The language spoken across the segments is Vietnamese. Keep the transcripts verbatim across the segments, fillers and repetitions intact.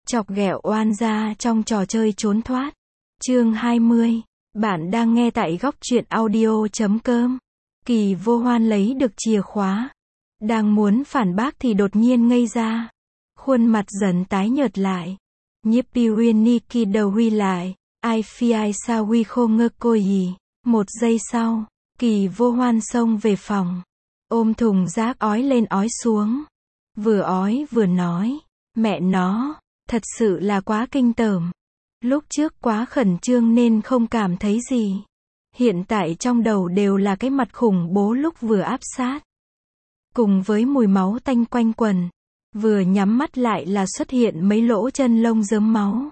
Chọc ghẹo oan gia trong trò chơi trốn thoát. Chương hai mươi. Bạn đang nghe tại góc truyện audio chấm com. Kỳ Vô Hoan lấy được chìa khóa. Đang muốn phản bác thì đột nhiên ngây ra. Khuôn mặt dần tái nhợt lại. Nhiếp Pi Uyên Ni Ki đầu huy lại. Ai phi ai sao huy khô ngơ cô gì. Một giây sau, Kỳ Vô Hoan xông về phòng. Ôm thùng rác ói lên ói xuống. Vừa ói vừa nói. Mẹ nó, thật sự là quá kinh tởm. Lúc trước quá khẩn trương nên không cảm thấy gì. Hiện tại trong đầu đều là cái mặt khủng bố lúc vừa áp sát. Cùng với mùi máu tanh quanh quần. Vừa nhắm mắt lại là xuất hiện mấy lỗ chân lông rớm máu.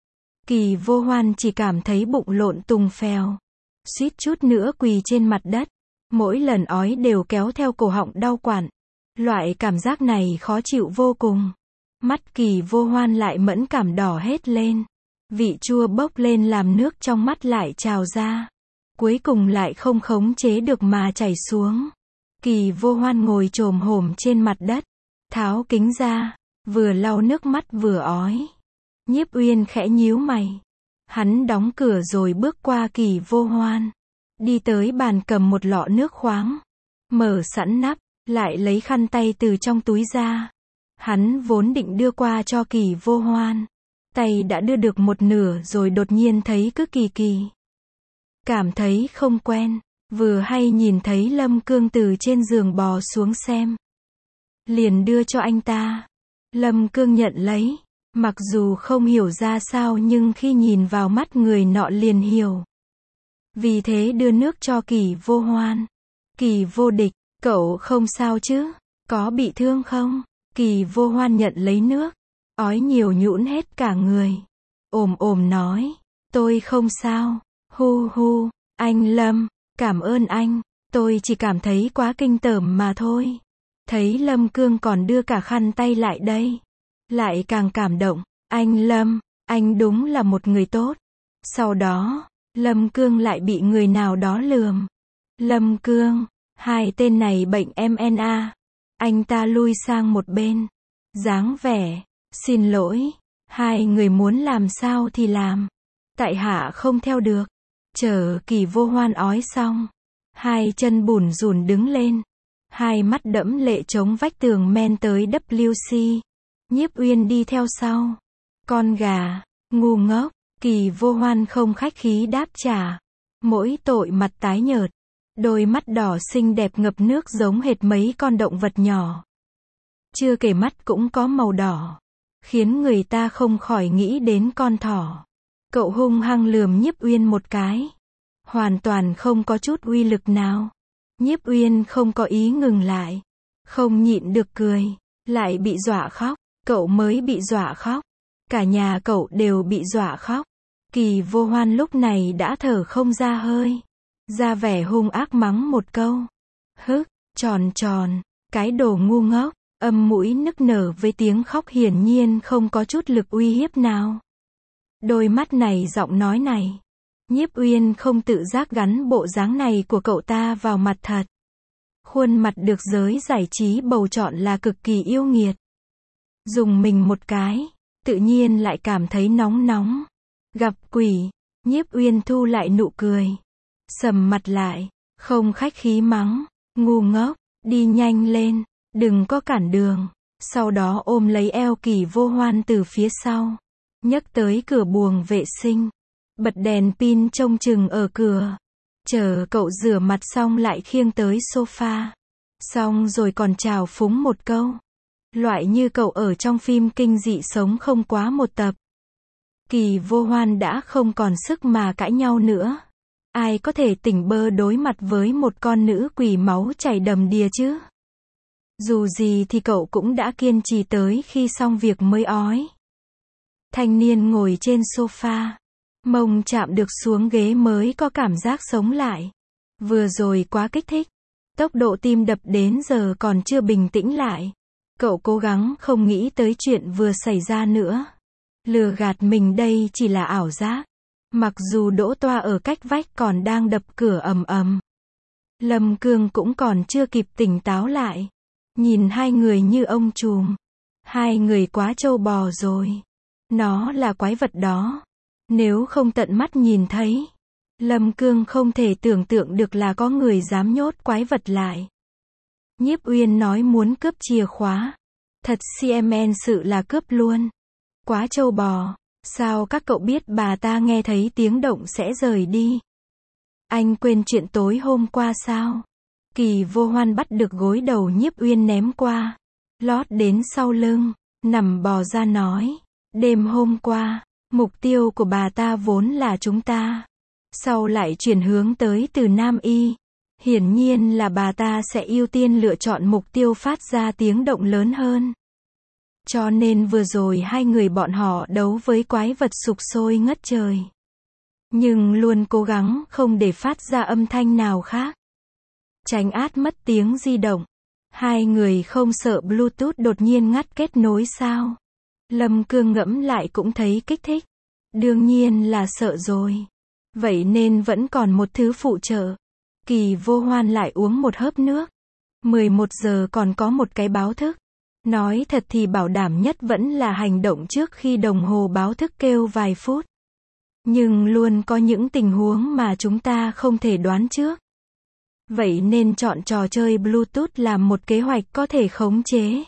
Kỳ Vô Hoan chỉ cảm thấy bụng lộn tùng phèo. Suýt chút nữa quỳ trên mặt đất. Mỗi lần ói đều kéo theo cổ họng đau quặn. Loại cảm giác này khó chịu vô cùng. Mắt Kỳ Vô Hoan lại mẫn cảm đỏ hết lên. Vị chua bốc lên làm nước trong mắt lại trào ra. Cuối cùng lại không khống chế được mà chảy xuống. Kỳ Vô Hoan ngồi chồm hổm trên mặt đất. Tháo kính ra. Vừa lau nước mắt vừa ói. Nhiếp Uyên khẽ nhíu mày. Hắn đóng cửa rồi bước qua Kỳ Vô Hoan. Đi tới bàn cầm một lọ nước khoáng. Mở sẵn nắp. Lại lấy khăn tay từ trong túi ra. Hắn vốn định đưa qua cho Kỳ Vô Hoan. Tay đã đưa được một nửa rồi đột nhiên thấy cứ kỳ kỳ. Cảm thấy không quen. Vừa hay nhìn thấy Lâm Cương từ trên giường bò xuống xem. Liền đưa cho anh ta. Lâm Cương nhận lấy. Mặc dù không hiểu ra sao nhưng khi nhìn vào mắt người nọ liền hiểu. Vì thế đưa nước cho Kỳ Vô Hoan. Kỳ vô địch, cậu không sao chứ? Có bị thương không? Kỳ Vô Hoan nhận lấy nước. Ói nhiều nhũn hết cả người. Ồm ồm nói. Tôi không sao. Hu hu. Anh Lâm. Cảm ơn anh. Tôi chỉ cảm thấy quá kinh tởm mà thôi. Thấy Lâm Cương còn đưa cả khăn tay lại đây. Lại càng cảm động. Anh Lâm. Anh đúng là một người tốt. Sau đó, Lâm Cương lại bị người nào đó lườm. Lâm Cương. Hai tên này bệnh em en a. Anh ta lui sang một bên. Dáng vẻ. Xin lỗi. Hai người muốn làm sao thì làm. Tại hạ không theo được. Chờ Kỳ Vô Hoan ói xong. Hai chân bủn rủn đứng lên. Hai mắt đẫm lệ chống vách tường men tới vê kép xê. Nhiếp Uyên đi theo sau. Con gà. Ngu ngốc. Kỳ Vô Hoan không khách khí đáp trả. Mỗi tội mặt tái nhợt. Đôi mắt đỏ xinh đẹp ngập nước giống hệt mấy con động vật nhỏ. Chưa kể mắt cũng có màu đỏ. Khiến người ta không khỏi nghĩ đến con thỏ. Cậu hung hăng lườm Nhiếp Uyên một cái. Hoàn toàn không có chút uy lực nào. Nhiếp Uyên không có ý ngừng lại. Không nhịn được cười. Lại bị dọa khóc. Cậu mới bị dọa khóc. Cả nhà cậu đều bị dọa khóc. Kỳ Vô Hoan lúc này đã thở không ra hơi. Ra vẻ hung ác mắng một câu. Hức, tròn tròn, cái đồ ngu ngốc. Âm mũi nức nở với tiếng khóc hiển nhiên không có chút lực uy hiếp nào. Đôi mắt này giọng nói này. Nhiếp Uyên không tự giác gắn bộ dáng này của cậu ta vào mặt thật. Khuôn mặt được giới giải trí bầu chọn là cực kỳ yêu nghiệt. Dùng mình một cái, tự nhiên lại cảm thấy nóng nóng. Gặp quỷ, Nhiếp Uyên thu lại nụ cười. Sầm mặt lại, không khách khí mắng. Ngu ngốc, đi nhanh lên. Đừng có cản đường. Sau đó ôm lấy eo Kỳ Vô Hoan từ phía sau. Nhấc tới cửa buồng vệ sinh. Bật đèn pin trông chừng ở cửa. Chờ cậu rửa mặt xong lại khiêng tới sofa. Xong rồi còn chào phúng một câu. Loại như cậu ở trong phim kinh dị sống không quá một tập. Kỳ Vô Hoan đã không còn sức mà cãi nhau nữa. Ai có thể tỉnh bơ đối mặt với một con nữ quỷ máu chảy đầm đìa chứ? Dù gì thì cậu cũng đã kiên trì tới khi xong việc mới ói. Thanh niên ngồi trên sofa. Mông chạm được xuống ghế mới có cảm giác sống lại. Vừa rồi quá kích thích. Tốc độ tim đập đến giờ còn chưa bình tĩnh lại. Cậu cố gắng không nghĩ tới chuyện vừa xảy ra nữa. Lừa gạt mình đây chỉ là ảo giác. Mặc dù Đỗ Toa ở cách vách còn đang đập cửa ầm ầm. Lâm Cương cũng còn chưa kịp tỉnh táo lại. Nhìn hai người như ông trùm. Hai người quá trâu bò rồi. Nó là quái vật đó. Nếu không tận mắt nhìn thấy, Lâm Cương không thể tưởng tượng được là có người dám nhốt quái vật lại. Nhiếp Uyên nói muốn cướp chìa khóa. Thật xê em en sự là cướp luôn. Quá trâu bò. Sao các cậu biết bà ta nghe thấy tiếng động sẽ rời đi? Anh quên chuyện tối hôm qua sao? Kỳ Vô Hoan bắt được gối đầu Nhiếp Uyên ném qua. Lót đến sau lưng. Nằm bò ra nói. Đêm hôm qua, mục tiêu của bà ta vốn là chúng ta. Sau lại chuyển hướng tới từ Nam Y. Hiển nhiên là bà ta sẽ ưu tiên lựa chọn mục tiêu phát ra tiếng động lớn hơn. Cho nên vừa rồi hai người bọn họ đấu với quái vật sục sôi ngất trời. Nhưng luôn cố gắng không để phát ra âm thanh nào khác. Tránh át mất tiếng di động. Hai người không sợ Bluetooth đột nhiên ngắt kết nối sao? Lâm Cương ngẫm lại cũng thấy kích thích. Đương nhiên là sợ rồi. Vậy nên vẫn còn một thứ phụ trợ. Kỳ Vô Hoan lại uống một hớp nước. mười một giờ còn có một cái báo thức. Nói thật thì bảo đảm nhất vẫn là hành động trước khi đồng hồ báo thức kêu vài phút. Nhưng luôn có những tình huống mà chúng ta không thể đoán trước. Vậy nên chọn trò chơi Bluetooth làm một kế hoạch có thể khống chế.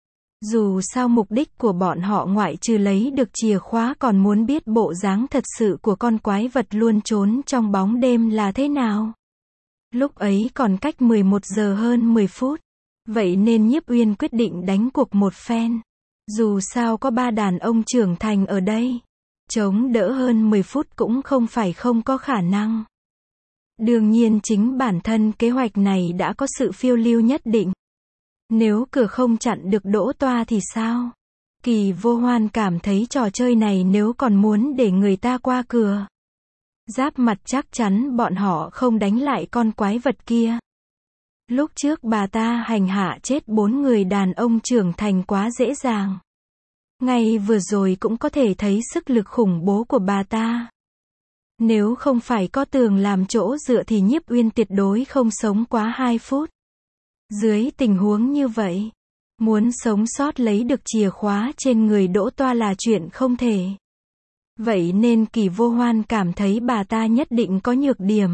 Dù sao mục đích của bọn họ ngoại trừ lấy được chìa khóa còn muốn biết bộ dáng thật sự của con quái vật luôn trốn trong bóng đêm là thế nào. Lúc ấy còn cách mười một giờ hơn mười phút. Vậy nên Nhiếp Uyên quyết định đánh cuộc một phen. Dù sao có ba đàn ông trưởng thành ở đây. Chống đỡ hơn mười phút cũng không phải không có khả năng. Đương nhiên chính bản thân kế hoạch này đã có sự phiêu lưu nhất định. Nếu cửa không chặn được đỗ toa thì sao? Kỳ Vô Hoan cảm thấy trò chơi này nếu còn muốn để người ta qua cửa. Giáp mặt chắc chắn bọn họ không đánh lại con quái vật kia. Lúc trước bà ta hành hạ chết bốn người đàn ông trưởng thành quá dễ dàng. Ngay vừa rồi cũng có thể thấy sức lực khủng bố của bà ta. Nếu không phải có tường làm chỗ dựa thì Nhiếp Uyên tuyệt đối không sống quá hai phút. Dưới tình huống như vậy, muốn sống sót lấy được chìa khóa trên người đỗ toa là chuyện không thể. Vậy nên Kỳ Vô Hoan cảm thấy bà ta nhất định có nhược điểm.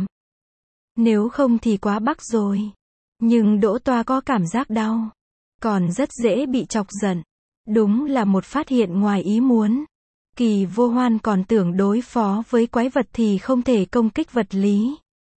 Nếu không thì quá bắc rồi. Nhưng đỗ toa có cảm giác đau. Còn rất dễ bị chọc giận. Đúng là một phát hiện ngoài ý muốn. Kỳ Vô Hoan còn tưởng đối phó với quái vật thì không thể công kích vật lý.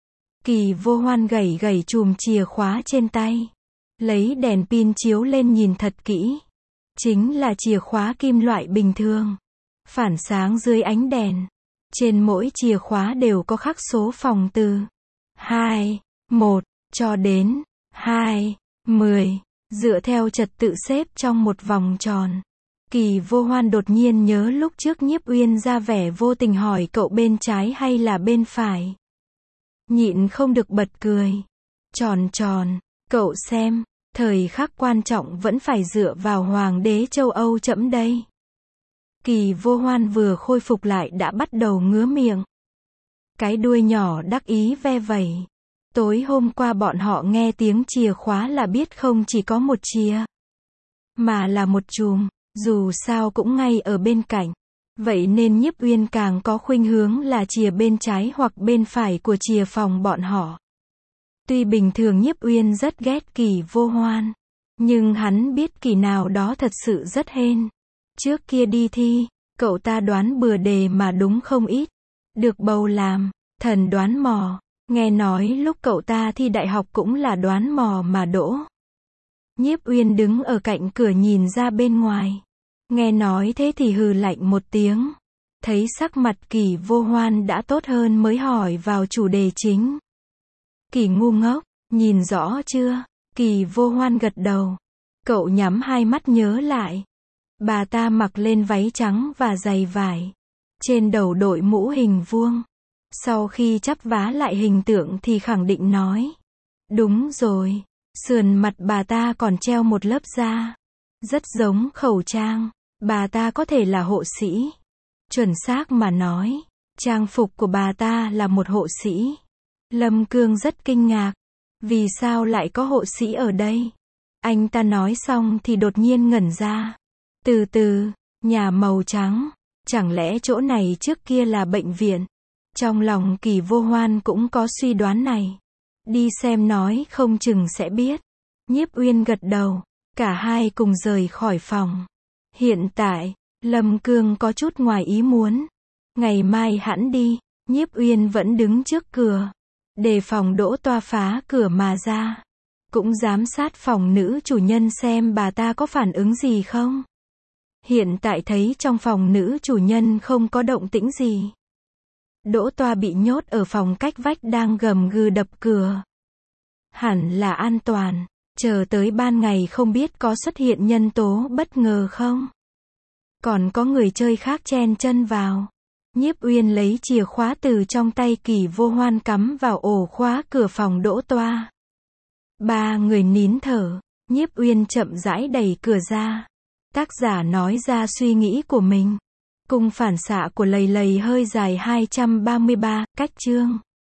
Kỳ Vô Hoan gẩy gẩy chùm chìa khóa trên tay. Lấy đèn pin chiếu lên nhìn thật kỹ. Chính là chìa khóa kim loại bình thường. Phản sáng dưới ánh đèn. Trên mỗi chìa khóa đều có khắc số phòng từ hai, một cho đến hai, mười. Dựa theo trật tự xếp trong một vòng tròn. Kỳ Vô Hoan đột nhiên nhớ lúc trước Nhiếp Uyên ra vẻ vô tình hỏi cậu bên trái hay là bên phải. Nhịn không được bật cười. Tròn tròn, cậu xem, thời khắc quan trọng vẫn phải dựa vào Hoàng đế châu Âu chẫm đây. Kỳ Vô Hoan vừa khôi phục lại đã bắt đầu ngứa miệng. Cái đuôi nhỏ đắc ý ve vẩy. Tối hôm qua bọn họ nghe tiếng chìa khóa là biết không chỉ có một chìa, mà là một chùm, dù sao cũng ngay ở bên cạnh. Vậy nên Nhiếp Uyên càng có khuynh hướng là chìa bên trái hoặc bên phải của chìa phòng bọn họ. Tuy bình thường Nhiếp Uyên rất ghét Kỳ Vô Hoan, nhưng hắn biết kỳ nào đó thật sự rất hên. Trước kia đi thi, cậu ta đoán bừa đề mà đúng không ít. Được bầu làm thần đoán mò. Nghe nói lúc cậu ta thi đại học cũng là đoán mò mà đỗ. Nhiếp Uyên đứng ở cạnh cửa nhìn ra bên ngoài. Nghe nói thế thì hừ lạnh một tiếng. Thấy sắc mặt Kỳ Vô Hoan đã tốt hơn mới hỏi vào chủ đề chính. Kỳ ngu ngốc, nhìn rõ chưa? Kỳ Vô Hoan gật đầu. Cậu nhắm hai mắt nhớ lại. Bà ta mặc lên váy trắng và giày vải. Trên đầu đội mũ hình vuông. Sau khi chắp vá lại hình tượng thì khẳng định nói. Đúng rồi, sườn mặt bà ta còn treo một lớp da. Rất giống khẩu trang. Bà ta có thể là hộ sĩ. Chuẩn xác mà nói, trang phục của bà ta là một hộ sĩ. Lâm Cương rất kinh ngạc. Vì sao lại có hộ sĩ ở đây? Anh ta nói xong thì đột nhiên ngẩn ra. Từ từ, nhà màu trắng. Chẳng lẽ chỗ này trước kia là bệnh viện? Trong lòng Kỳ Vô Hoan cũng có suy đoán này. Đi xem nói không chừng sẽ biết. Nhiếp Uyên gật đầu. Cả hai cùng rời khỏi phòng. Hiện tại, Lâm Cương có chút ngoài ý muốn. Ngày mai hẵng đi. Nhiếp Uyên vẫn đứng trước cửa. Đề phòng Đỗ Toa phá cửa mà ra. Cũng giám sát phòng nữ chủ nhân xem bà ta có phản ứng gì không. Hiện tại thấy trong phòng nữ chủ nhân không có động tĩnh gì. Đỗ Toa bị nhốt ở phòng cách vách đang gầm gừ đập cửa. Hẳn là an toàn. Chờ tới ban ngày không biết có xuất hiện nhân tố bất ngờ không. Còn có người chơi khác chen chân vào. Nhiếp Uyên lấy chìa khóa từ trong tay Kỳ Vô Hoan cắm vào ổ khóa cửa phòng Đỗ Toa. Ba người nín thở. Nhiếp Uyên chậm rãi đẩy cửa ra. Tác giả nói ra suy nghĩ của mình. Cung phản xạ của lầy lầy hơi dài hai trăm ba mươi ba, cách chương.